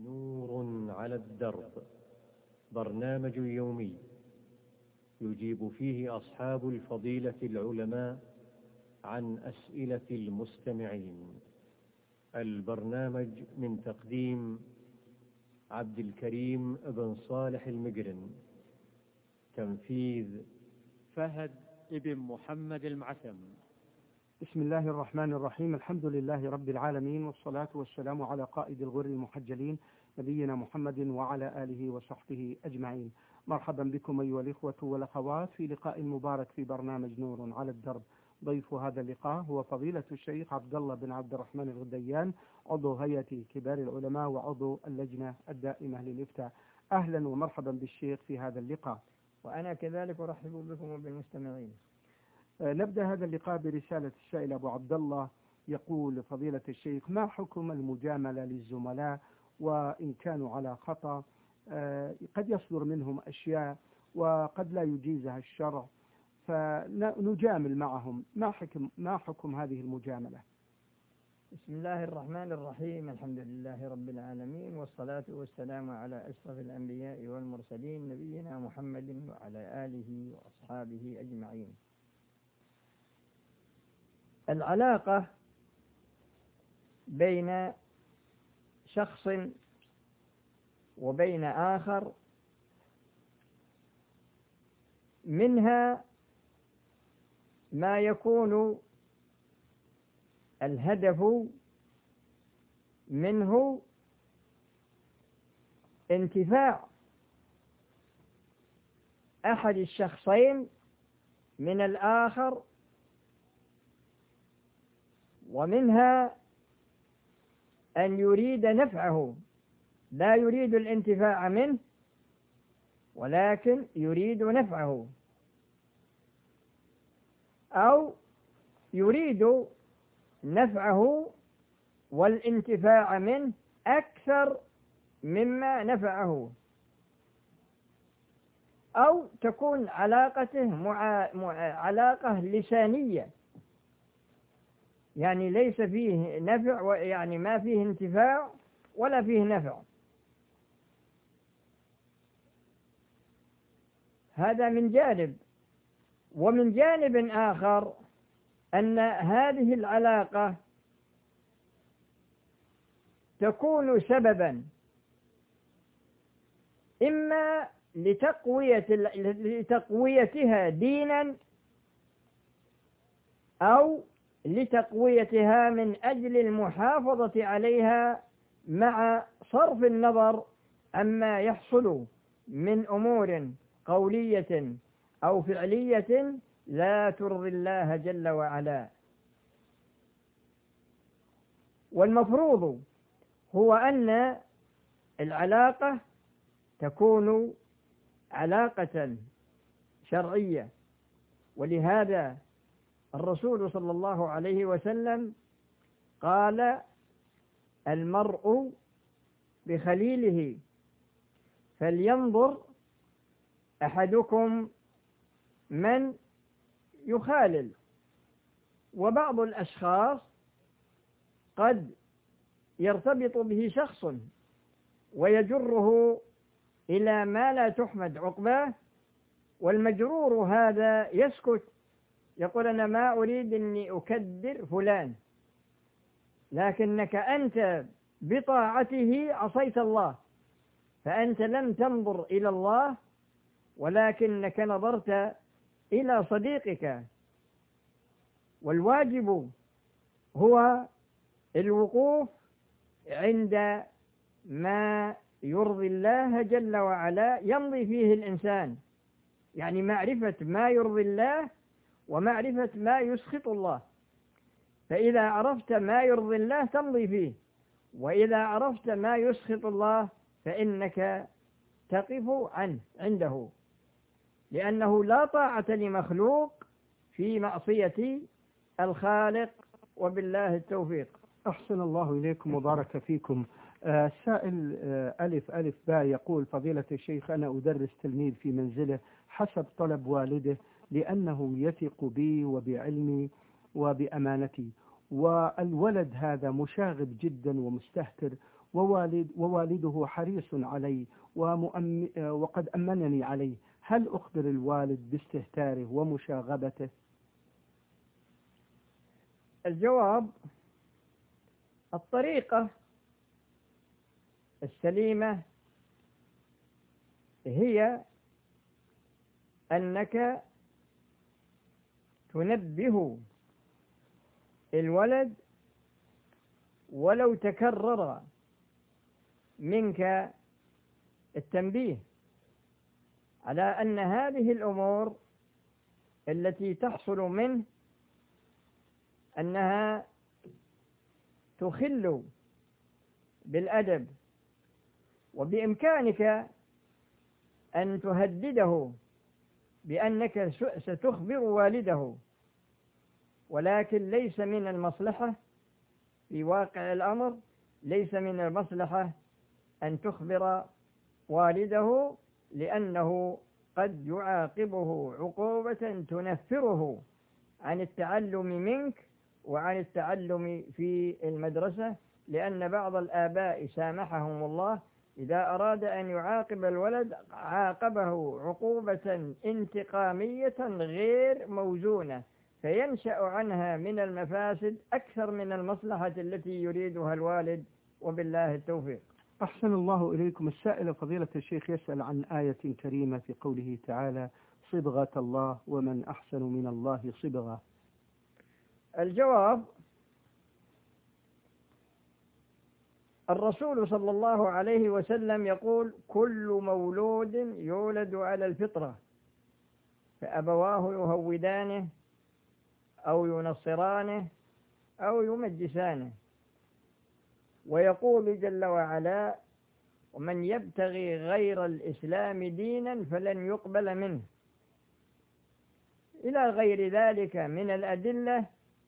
نور على الدرب، برنامج يومي يجيب فيه أصحاب الفضيلة العلماء عن أسئلة المستمعين. البرنامج من تقديم عبد الكريم بن صالح المقرن، تنفيذ فهد ابن محمد المعثم. بسم الله الرحمن الرحيم. الحمد لله رب العالمين، والصلاة والسلام على قائد الغر المحجلين نبينا محمد وعلى آله وصحبه أجمعين. مرحبا بكم أيها الإخوة والأخوات في لقاء مبارك في برنامج نور على الدرب. ضيف هذا اللقاء هو فضيلة الشيخ عبد الله بن عبد الرحمن الغديان، عضو هيئة كبار العلماء وعضو اللجنة الدائمة للإفتاء. أهلا ومرحبا بالشيخ في هذا اللقاء. وأنا كذلك أرحب بكم وبالمستمعين. نبدأ هذا اللقاء برسالة السائل أبو عبد الله، يقول فضيلة الشيخ: ما حكم المجاملة للزملاء وإن كانوا على خطأ؟ قد يصدر منهم أشياء وقد لا يجيزها الشرع، فنجامل معهم. ما حكم هذه المجاملة؟ بسم الله الرحمن الرحيم. الحمد لله رب العالمين، والصلاة والسلام على أشرف الأنبياء والمرسلين نبينا محمد وعلى آله وأصحابه أجمعين. العلاقة بين شخص وبين آخر منها ما يكون الهدف منه انتفاع أحد الشخصين من الآخر، ومنها أن يريد نفعه، لا يريد الانتفاع منه ولكن يريد نفعه، أو يريد نفعه والانتفاع منه أكثر مما نفعه، أو تكون علاقته علاقة لسانية، يعني ليس فيه نفع، يعني ما فيه انتفاع ولا فيه نفع. هذا من جانب. ومن جانب آخر أن هذه العلاقة تكون سببا إما لتقويتها دينا أو لتقويتها من أجل المحافظة عليها مع صرف النظر عما يحصل من أمور قولية أو فعلية لا ترضي الله جل وعلا. والمفروض هو أن العلاقة تكون علاقة شرعية، ولهذا الرسول صلى الله عليه وسلم قال: المرء بخليله فلينظر أحدكم من يخالل. وبعض الأشخاص قد يرتبط به شخص ويجره إلى ما لا تحمد عقباه، والمجرور هذا يسكت، يقول: أنا ما أريد أني أكدر فلان، لكنك أنت بطاعته عصيت الله، فأنت لم تنظر إلى الله ولكنك نظرت إلى صديقك. والواجب هو الوقوف عند ما يرضي الله جل وعلا يمضي فيه الإنسان، يعني معرفة ما يرضي الله ومعرفة ما يسخط الله. فإذا عرفت ما يرضي الله تمضي فيه، وإذا عرفت ما يسخط الله فإنك تقف عنده، لأنه لا طاعة لمخلوق في معصية الخالق، وبالله التوفيق. أحسن الله إليكم وبارك فيكم. السائل ألف ألف باء يقول: فضيلة الشيخ، أنا أدرس تلميذ في منزله حسب طلب والده لأنه يثق بي وبعلمي وبأمانتي، والولد هذا مشاغب جدا ومستهتر، ووالده حريص عليه وقد أمنني عليه، هل أخبر الوالد باستهتاره ومشاغبته؟ الجواب: الطريقة السليمة هي أنك تنبه الولد ولو تكرر منك التنبيه على أن هذه الأمور التي تحصل منه أنها تخل بالأدب، وبإمكانك أن تهدده بأنك ستخبر والده، ولكن ليس من المصلحة في واقع الأمر، ليس من المصلحة أن تخبر والده، لأنه قد يعاقبه عقوبة تنفره عن التعلم منك وعن التعلم في المدرسة، لأن بعض الآباء سامحهم الله إذا أراد أن يعاقب الولد عاقبه عقوبة انتقامية غير موزونة، فينشأ عنها من المفاسد أكثر من المصلحة التي يريدها الوالد، وبالله التوفيق. أحسن الله إليكم. السائل فضيلة الشيخ يسأل عن آية كريمة في قوله تعالى: صبغة الله ومن أحسن من الله صبغة. الجواب: الرسول صلى الله عليه وسلم يقول: كل مولود يولد على الفطرة فأبواه يهودانه أو ينصرانه أو يمجسانه. ويقول جل وعلا: ومن يبتغي غير الإسلام دينا فلن يقبل منه، إلى غير ذلك من الأدلة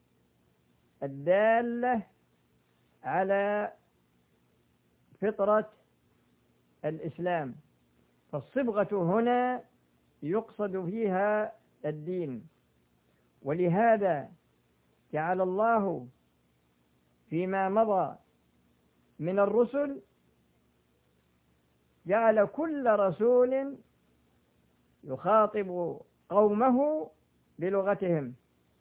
الدالة على فطرة الإسلام. فالصبغة هنا يقصد فيها الدين، ولهذا جعل الله فيما مضى من الرسل، جعل كل رسول يخاطب قومه بلغتهم،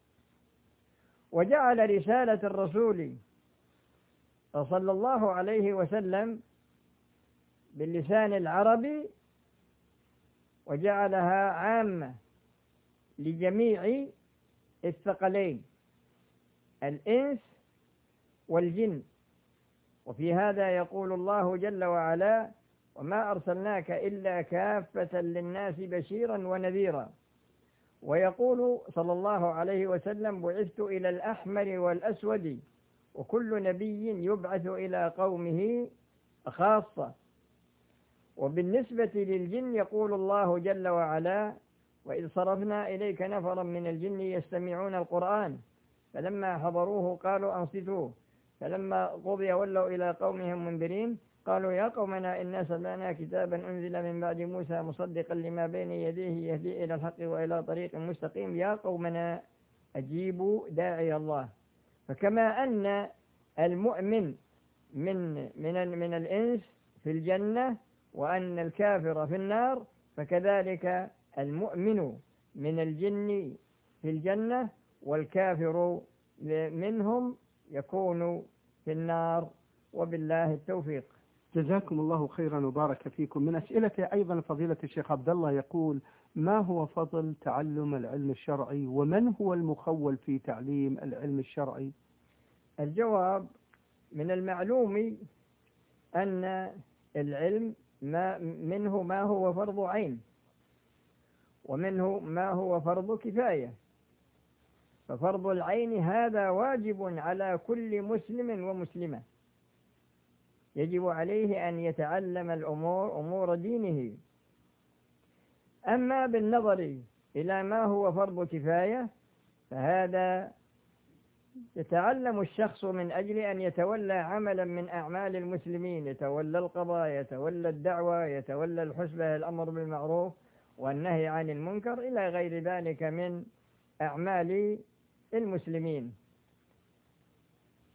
وجعل رسالة الرسول صلى الله عليه وسلم باللسان العربي، وجعلها عامة لجميع الثقلين الإنس والجن. وفي هذا يقول الله جل وعلا: وما أرسلناك إلا كافة للناس بشيرا ونذيرا. ويقول صلى الله عليه وسلم: بعثت إلى الأحمر والأسود. وكل نبي يبعث إلى قومه خاصة. وبالنسبة للجن يقول الله جل وعلا: وإذ صرفنا إليك نفرا من الجن يستمعون القرآن فلما حضروه قالوا أنصتوا فلما قضي ولوا إلى قومهم منذرين قالوا يا قومنا إنا سمعنا كتابا أنزل من بعد موسى مصدقا لما بين يديه يهدي إلى الحق وإلى طريق مستقيم يا قومنا أجيبوا داعي الله. فكما أن المؤمن من الإنس في الجنة وأن الكافر في النار، فكذلك المؤمن من الجن في الجنة والكافر منهم يكون في النار، وبالله التوفيق. جزاكم الله خيرا وبارك فيكم. من أسئلة أيضا فضيلة الشيخ عبد الله يقول: ما هو فضل تعلم العلم الشرعي، ومن هو المخول في تعليم العلم الشرعي؟ الجواب: من المعلوم أن العلم منه ما هو فرض عين، ومنه ما هو فرض كفاية. ففرض العين هذا واجب على كل مسلم ومسلمة، يجب عليه أن يتعلم أمور دينه. أما بالنظر إلى ما هو فرض كفاية فهذا يتعلم الشخص من أجل أن يتولى عملا من أعمال المسلمين، يتولى القضاء، يتولى الدعوة، يتولى الحسبة، الأمر بالمعروف والنهي عن المنكر، إلى غير ذلك من أعمال المسلمين.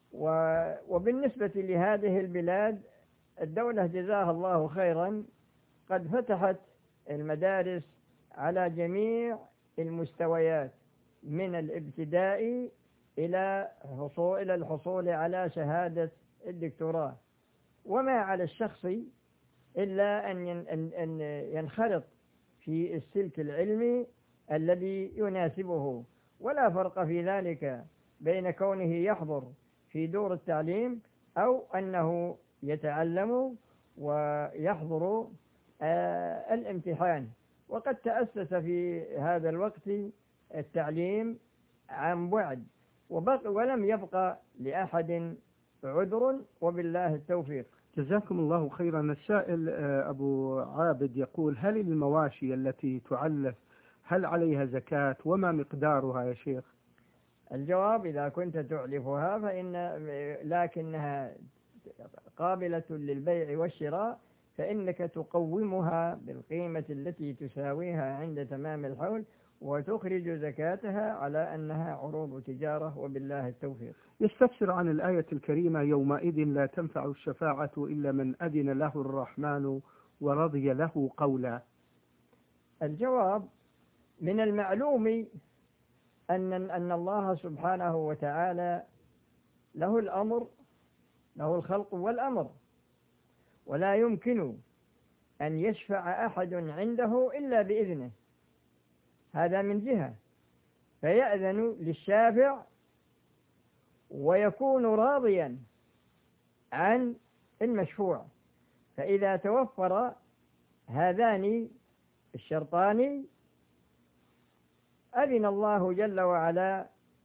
وبالنسبة لهذه البلاد، الدولة جزاها الله خيرا قد فتحت المدارس على جميع المستويات، من الابتدائي إلى الحصول على شهادة الدكتوراه، وما على الشخص إلا أن ينخرط في السلك العلمي الذي يناسبه، ولا فرق في ذلك بين كونه يحضر في دور التعليم أو أنه يتعلم ويحضر الامتحان. وقد تأسس في هذا الوقت التعليم عن بعد، ولم يبقى لأحد عذر، وبالله التوفيق. جزاكم الله خيرا. السائل أبو عابد يقول: هل المواشي التي تعلف هل عليها زكاة، وما مقدارها يا شيخ؟ الجواب: إذا كنت تعلفها لكنها قابلة للبيع والشراء، فإنك تقومها بالقيمة التي تساويها عند تمام الحول، وتخرج زكاتها على أنها عروض تجارة، وبالله التوفيق. يستفسر عن الآية الكريمة: يومئذ لا تنفع الشفاعة إلا من أذن له الرحمن ورضي له قولا. الجواب: من المعلوم أن الله سبحانه وتعالى له الأمر، له الخلق والأمر، ولا يمكن أن يشفع أحد عنده إلا بإذنه، هذا من جهة، فيأذن للشافع ويكون راضيا عن المشفوع. فإذا توفر هذان الشرطان أذن الله جل وعلا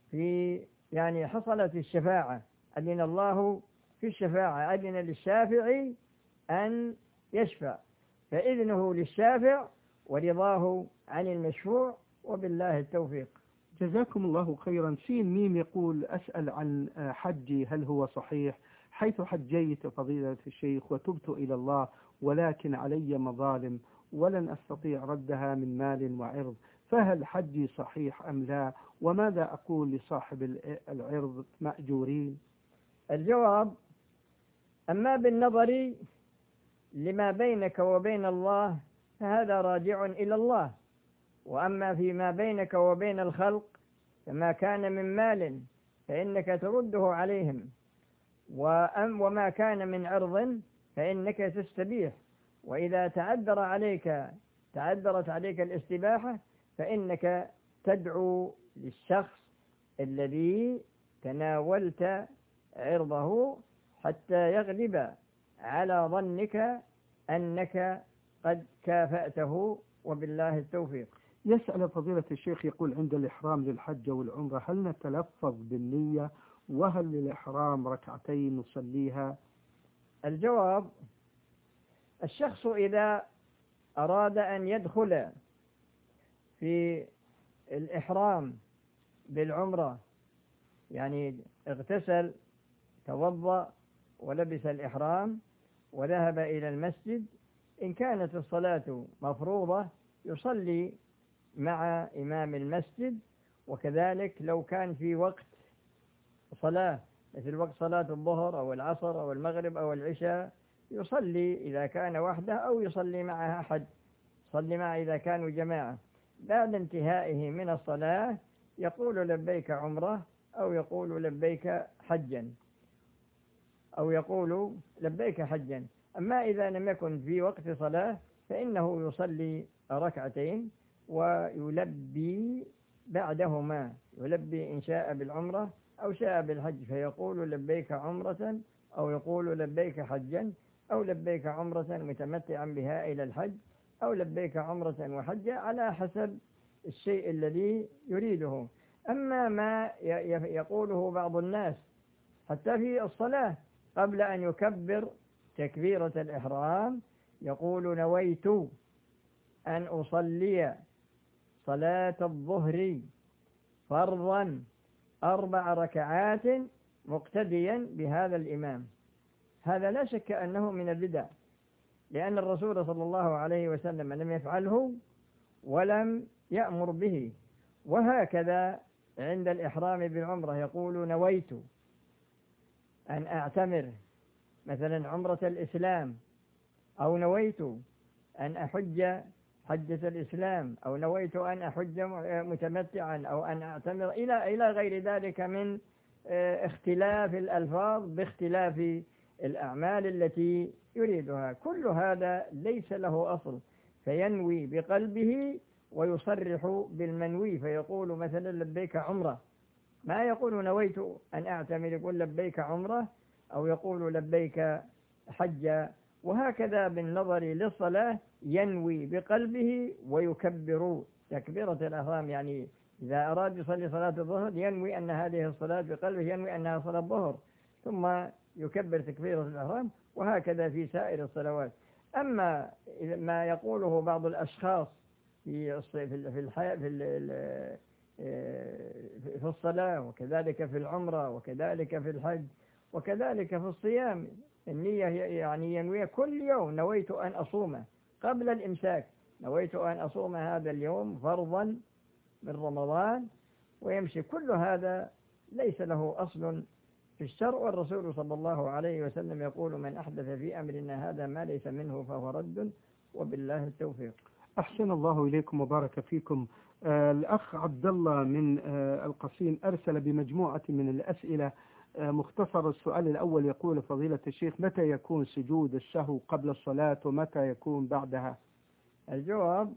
حصلت الشفاعة، أذن الله في الشفاعة، أذن للشافع أن يشفع، فإذنه للشافع ورضاه عن المشفوع، وبالله التوفيق. جزاكم الله خيرا. سين ميم يقول: أسأل عن حجي، هل هو صحيح؟ حيث حجيت فضيلة الشيخ وتبت إلى الله، ولكن علي مظالم ولن أستطيع ردها من مال وعرض، فهل حجي صحيح أم لا؟ وماذا أقول لصاحب العرض مأجورين؟ الجواب: أما بالنظر لما بينك وبين الله فهذا راجع إلى الله، وأما فيما بينك وبين الخلق فما كان من مال فإنك ترده عليهم، وما كان من عرض فإنك تستبيح، وإذا تعذرت عليك الاستباحة فإنك تدعو للشخص الذي تناولت عرضه حتى يغلب على ظنك أنك قد كافأته، وبالله التوفيق. يسأل فضيلة الشيخ يقول: عند الإحرام للحج والعمرة هل نتلفظ بالنية، وهل للإحرام ركعتين نصليها؟ الجواب: الشخص إذا أراد أن يدخل في الإحرام بالعمرة، اغتسل، توضأ، ولبس الإحرام وذهب إلى المسجد، إن كانت الصلاة مفروضة يصلي مع إمام المسجد، وكذلك لو كان في وقت صلاة مثل وقت صلاة الظهر أو العصر أو المغرب أو العشاء يصلي إذا كان وحده، أو يصلي معها أحد، يصلي معه إذا كانوا جماعة. بعد انتهائه من الصلاة يقول لبيك عمرة، أو يقول لبيك حجا، أما إذا لم يكن في وقت صلاة فإنه يصلي ركعتين ويلبي بعدهما، يلبي إن شاء بالعمرة أو شاء بالحج، فيقول لبيك عمرة، أو يقول لبيك حجا، أو لبيك عمرة متمتعا بها إلى الحج، أو لبيك عمرة وحجا، على حسب الشيء الذي يريده. أما ما يقوله بعض الناس حتى في الصلاة قبل أن يكبر تكبيرة الإحرام يقول: نويت أن أصلي صلاة الظهر فرضا 4 ركعات مقتديا بهذا الإمام. هذا لا شك أنه من البدع، لأن الرسول صلى الله عليه وسلم لم يفعله ولم يأمر به. وهكذا عند الإحرام بالعمرة يقول: نويت أن أعتمر مثلا عمرة الإسلام، أو نويت أن أحج حجة الإسلام، أو نويت أن أحج متمتعا، أو أن أعتمر إلى غير ذلك من اختلاف الألفاظ باختلاف الأعمال التي يريدها. كل هذا ليس له أصل، فينوي بقلبه ويصرح بالمنوي، فيقول مثلا لبيك عمرة، ما يقول نويت أن أعتمر، يقول لبيك عمرة، أو يقول لبيك حج. وهكذا بالنظر للصلاة ينوي بقلبه ويكبر تكبيرة الإحرام، يعني إذا أراد يصلي صلاة الظهر ينوي أن هذه الصلاة بقلبه، ينوي أنها صلاة الظهر، ثم يكبر تكبيرة الإحرام، وهكذا في سائر الصلوات. أما ما يقوله بعض الأشخاص في الصلاة، وكذلك في العمرة، وكذلك في الحج، وكذلك في الصيام، النية يعني ينوي كل يوم نويت أن أصوم قبل الإمساك، نويت أن أصوم هذا اليوم فرضا من رمضان، ويمشي. كل هذا ليس له أصل في الشرع، والرسول صلى الله عليه وسلم يقول: من أحدث في أمرنا هذا ما ليس منه فهو رد، وبالله التوفيق. أحسن الله إليكم وبارك فيكم. الأخ عبد الله من القصيم أرسل بمجموعة من الأسئلة. مختصر السؤال الأول يقول: فضيلة الشيخ، متى يكون سجود السهو قبل الصلاة ومتى يكون بعدها؟ الجواب: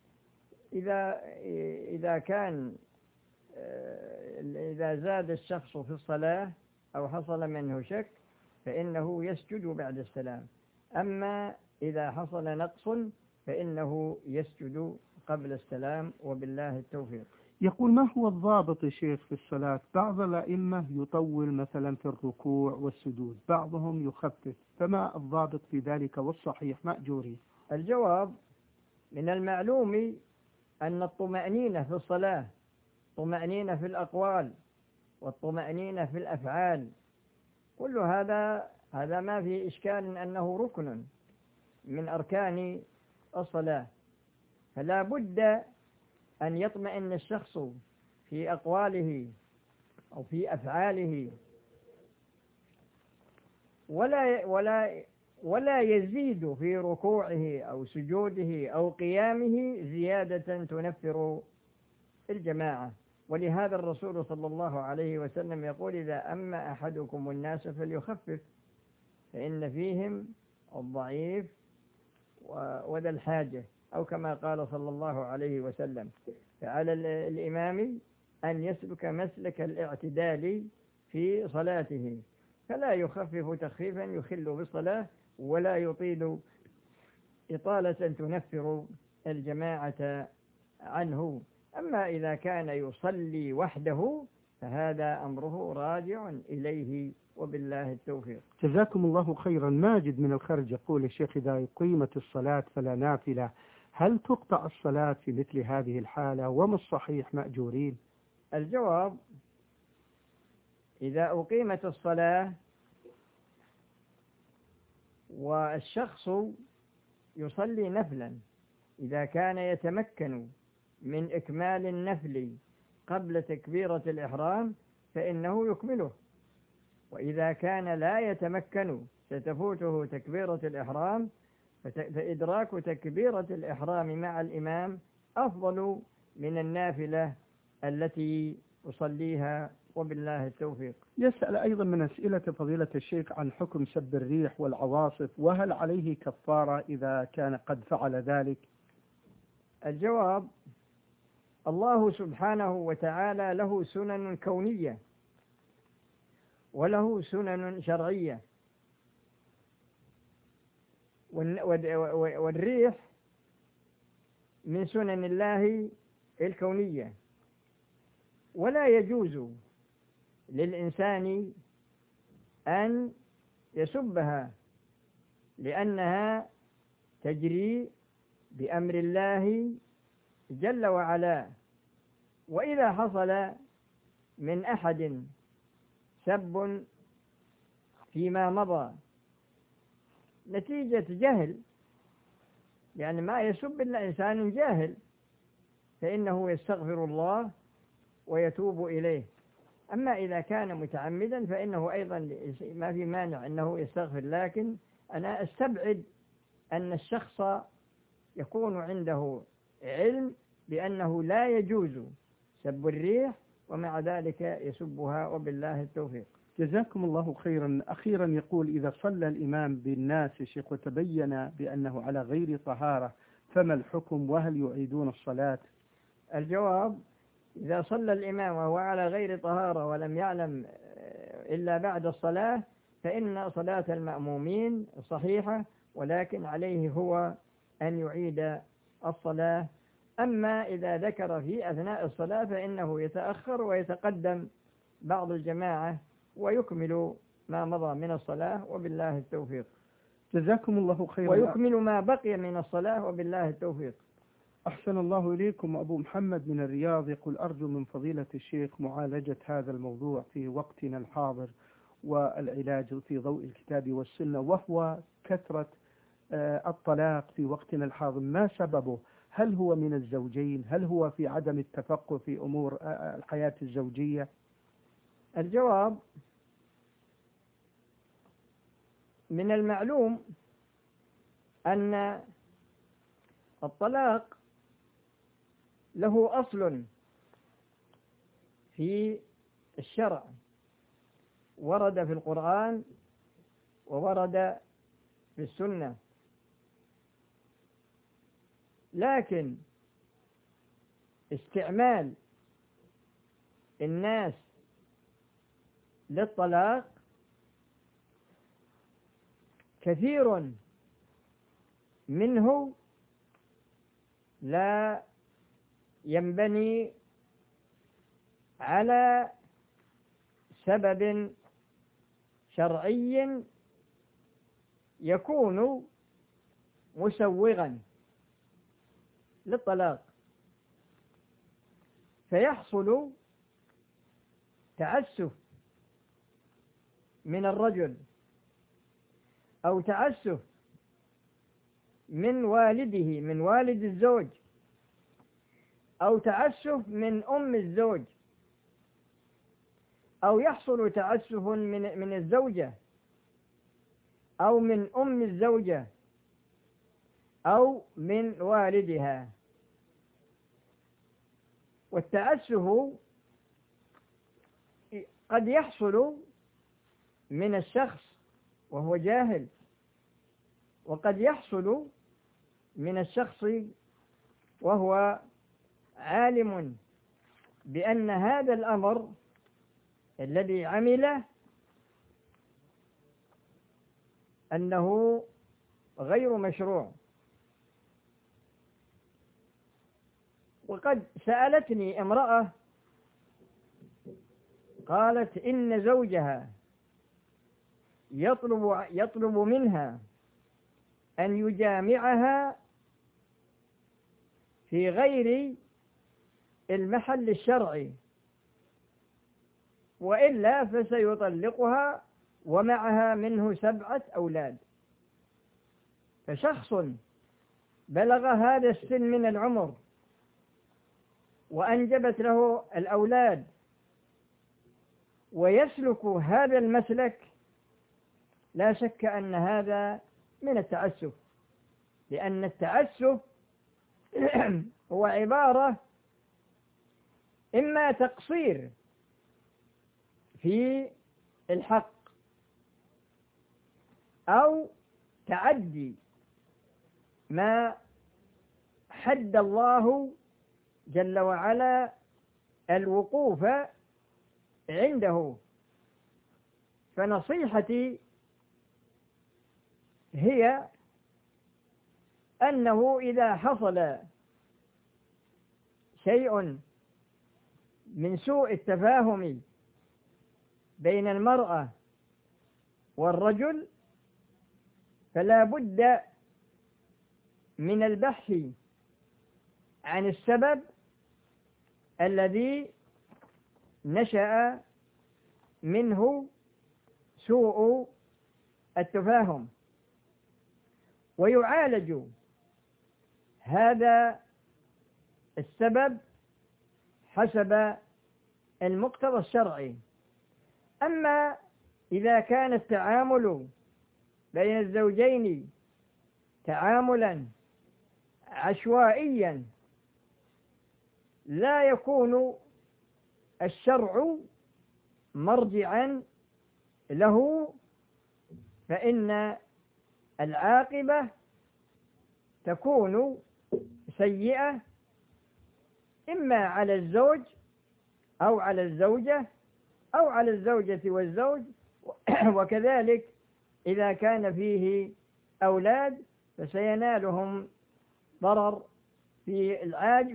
إذا زاد الشخص في الصلاة أو حصل منه شك فإنه يسجد بعد السلام، أما إذا حصل نقص فإنه يسجد قبل السلام، وبالله التوفيق. يقول: ما هو الضابط يا شيخ في الصلاة؟ بعض الأئمة يطول مثلا في الركوع والسجود، بعضهم يخفف، فما الضابط في ذلك والصحيح مأجوري؟ الجواب: من المعلوم أن الطمأنينة في الصلاة طمأنينة في الأقوال والطمأنينة في الأفعال، كل هذا ما في إشكال أنه ركن من أركان الصلاة، فلا بد أن يطمئن الشخص في أقواله أو في أفعاله، ولا يزيد في ركوعه أو سجوده أو قيامه زيادة تنفر الجماعة. ولهذا الرسول صلى الله عليه وسلم يقول: إذا أما أحدكم الناس فليخفف، فإن فيهم الضعيف وذا الحاجة، أو كما قال صلى الله عليه وسلم. فعلى الإمام أن يسلك مسلك الاعتدال في صلاته، فلا يخفف تخفيفا يخل بالصلاة، ولا يطيل إطالة تنفر الجماعة عنه. أما إذا كان يصلي وحده فهذا أمره راجع إليه، وبالله التوفيق. جزاكم الله خيرا. ماجد من الخرج يقول: الشيخ، إذا أقيمت الصلاة فلا نافلة، هل تقطع الصلاة في مثل هذه الحالة؟ وما الصحيح مأجورين؟ الجواب: إذا أقيمت الصلاة والشخص يصلي نفلا، إذا كان يتمكن من إكمال النفل قبل تكبيرة الإحرام فإنه يكمله، وإذا كان لا يتمكن ستفوته تكبيرة الإحرام، فإدراك تكبيرة الإحرام مع الإمام أفضل من النافلة التي يصليها، وبالله التوفيق. يسأل أيضا من أسئلة فضيلة الشيخ عن حكم سب الريح والعواصف، وهل عليه كفارة إذا كان قد فعل ذلك؟ الجواب: الله سبحانه وتعالى له سنن كونية وله سنن شرعية، والريح من سنن الله الكونية، ولا يجوز للإنسان أن يسبها، لأنها تجري بأمر الله جل وعلا. وإذا حصل من أحد سب فيما مضى نتيجة جهل، يعني ما يسب إلا إنسان جاهل، فإنه يستغفر الله ويتوب إليه. أما إذا كان متعمدا فإنه أيضا ما في مانع أنه يستغفر، لكن أنا أستبعد أن الشخص يكون عنده علم بأنه لا يجوز سب الريح ومع ذلك يسبها، وبالله التوفيق. جزاكم الله خيرا. أخيرا يقول: إذا صلى الإمام بالناس يا شيخ وتبين بأنه على غير طهارة فما الحكم وهل يعيدون الصلاة؟ الجواب: إذا صلى الإمام وهو على غير طهارة ولم يعلم إلا بعد الصلاة فإن صلاة المأمومين صحيحة، ولكن عليه هو أن يعيد الصلاة. أما إذا ذكر في أثناء الصلاة فإنه يتأخر ويتقدم بعض الجماعة ويكمل ما مضى من الصلاة، وبالله التوفيق. جزاكم الله خيرا. ويكمل ما بقي من الصلاة، وبالله التوفيق. أحسن الله إليكم. أبو محمد من الرياض يقول: أرجو من فضيلة الشيخ معالجة هذا الموضوع في وقتنا الحاضر والعلاج في ضوء الكتاب والسنة، وهو كثرة الطلاق في وقتنا الحاضر. ما سببه؟ هل هو من الزوجين؟ هل هو في عدم التفقه في أمور الحياة الزوجية؟ الجواب: من المعلوم أن الطلاق له أصل في الشرع، ورد في القرآن وورد في السنة، لكن استعمال الناس للطلاق كثير منه لا ينبني على سبب شرعي يكون مسوغا للطلاق، فيحصل تعسف من الرجل أو تعسف من والده، من والد الزوج، أو تعسف من أم الزوج، أو يحصل تعسف من الزوجة أو من أم الزوجة أو من والدها. والتعسف قد يحصل من الشخص وهو جاهل، وقد يحصل من الشخص وهو عالم بأن هذا الأمر الذي عمله أنه غير مشروع. وقد سألتني امرأة قالت إن زوجها يطلب منها أن يجامعها في غير المحل الشرعي، وإلا فسيطلقها ومعها منه 7 أولاد. فشخص بلغ هذا السن من العمر وأنجبت له الأولاد ويسلك هذا المسلك، لا شك أن هذا من التعسف، لأن التعسف هو عبارة إما تقصير في الحق أو تعدي ما حد الله جل وعلا الوقوف عنده. فنصيحتي هي أنه إذا حصل شيء من سوء التفاهم بين المرأة والرجل فلا بد من البحث عن السبب الذي نشأ منه سوء التفاهم، ويعالج هذا السبب حسب المقتضى الشرعي. أما إذا كان التعامل بين الزوجين تعاملا عشوائيا لا يكون الشرع مرجعا له، فإن العاقبة تكون سيئة إما على الزوج أو على الزوجة أو على الزوجة والزوج، وكذلك إذا كان فيه أولاد فسينالهم ضرر في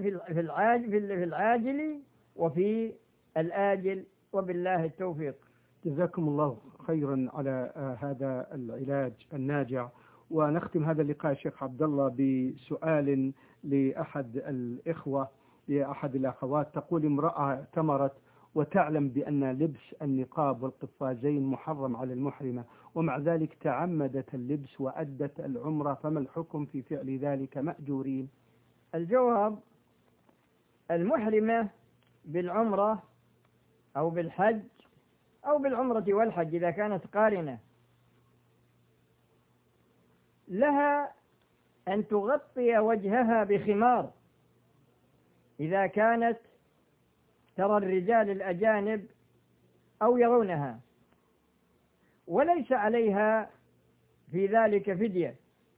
العاجل وفي الآجل، وبالله التوفيق. جزاكم الله خيرا على هذا العلاج الناجع. ونختم هذا اللقاء شيخ عبد الله بسؤال لأحد الإخوة، لأحد الأخوات. تقول امرأة اعتمرت وتعلم بأن لبس النقاب والقفازين محرم على المحرمة، ومع ذلك تعمدت اللبس وأدت العمرة، فما الحكم في فعل ذلك؟ مأجورين؟ الجواب: المحرمة بالعمرة أو بالحج أو بالعمرة والحج إذا كانت قارنة لها أن تغطي وجهها بخمار إذا كانت ترى الرجال الأجانب أو يرونها، وليس عليها في ذلك فدية.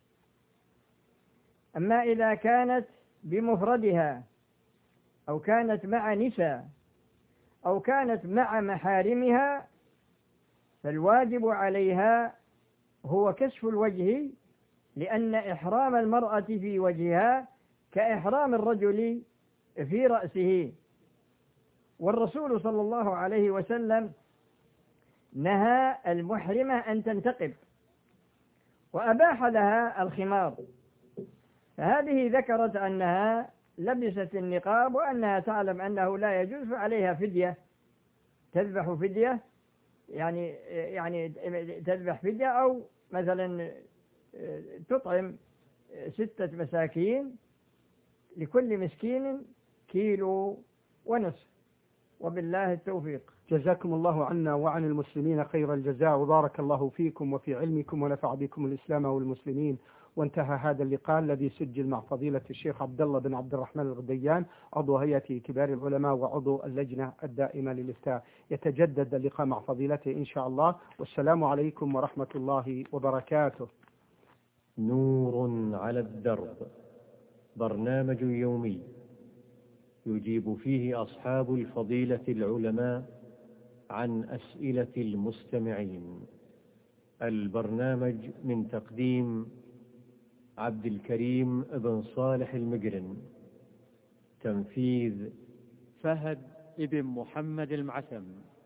أما إذا كانت بمفردها أو كانت مع نساء أو كانت مع محارمها فالواجب عليها هو كشف الوجه، لأن إحرام المرأة في وجهها كإحرام الرجل في رأسه. والرسول صلى الله عليه وسلم نهى المحرمة أن تنتقب وأباح لها الخمار، فهذه ذكرت أنها لبست النقاب وأنها تعلم أنه لا يجوز، فعليها فدية، تذبح فدية، يعني تذبح فدية، أو مثلا تطعم 6 مساكين لكل مسكين 1.5 كيلو، وبالله التوفيق. جزاكم الله عنا وعن المسلمين خير الجزاء، وبارك الله فيكم وفي علمكم ونفع بكم الإسلام والمسلمين. وانتهى هذا اللقاء الذي سجل مع فضيلة الشيخ عبد الله بن عبد الرحمن الغديان، عضو هيئة كبار العلماء وعضو اللجنة الدائمة للإفتاء. يتجدد اللقاء مع فضيلته إن شاء الله، والسلام عليكم ورحمة الله وبركاته. نور على الدرب، برنامج يومي يجيب فيه أصحاب الفضيلة العلماء عن أسئلة المستمعين. البرنامج من تقديم عبد الكريم بن صالح المقرن، تنفيذ فهد بن محمد المعثم.